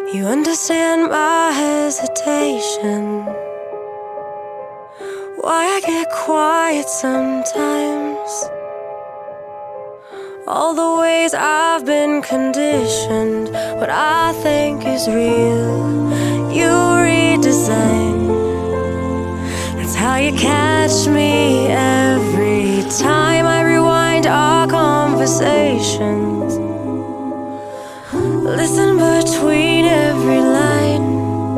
You understand my hesitation, why I get quiet sometimes. All the ways I've been conditioned, what I think is real, you redesign. That's how you catch me every time I rewind our conversations. Listen between every line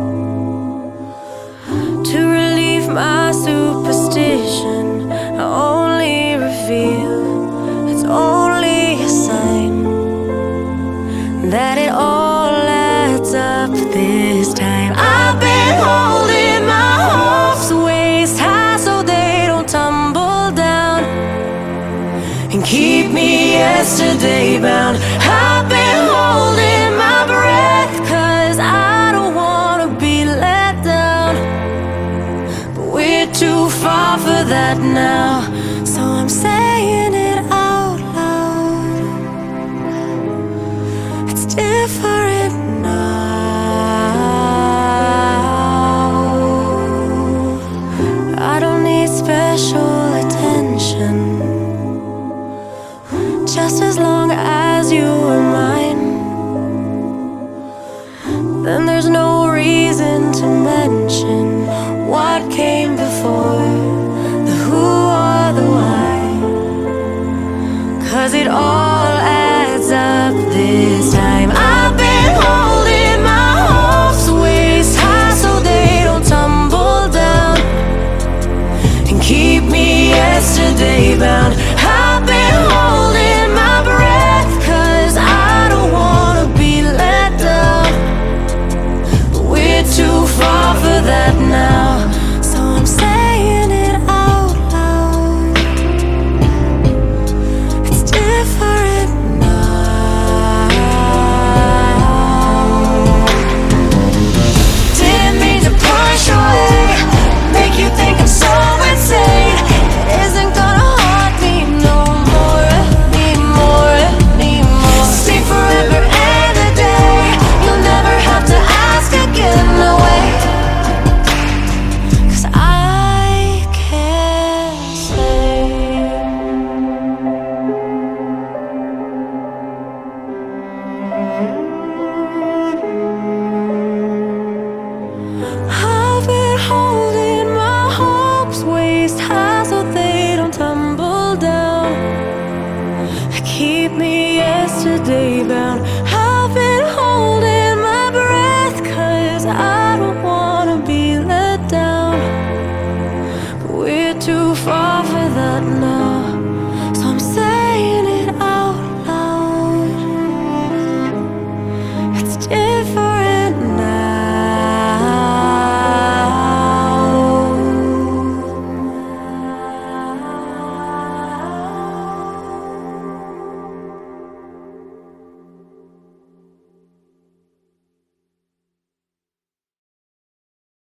to relieve my superstition. I only reveal, it's only a sign that it all adds up this time. I've been holding my hopes waist high so they don't tumble down and keep me yesterday bound. I've been holding my breath 'cause I don't wanna be let down, but we're too far for that now, so I'm saying it out loud. It's different now. I don't need special attention, just as long as you are mine. Then there's no reason to mention what came before, the who or the why, 'cause it all adds up this time. I've been holding my hopes waist high so they don't tumble down and keep me yesterday bound. I've been holding my breath 'cause I don't wanna be let down, but we're too far for that now, so I'm saying it out loud. It's different now. Didn't mean to push away, make you think I'm so insane. It isn't gonna haunt me no more, anymore, anymore. Stay forever and a day, you'll never have to ask again, no way, 'cause I can't say. I've been holding my hopes waist high so they don't tumble down, keep me yesterday bound. I've been holding my breath 'cause I don't wanna be let down, but we're too far for that now, so I'm saying it out loud. It's different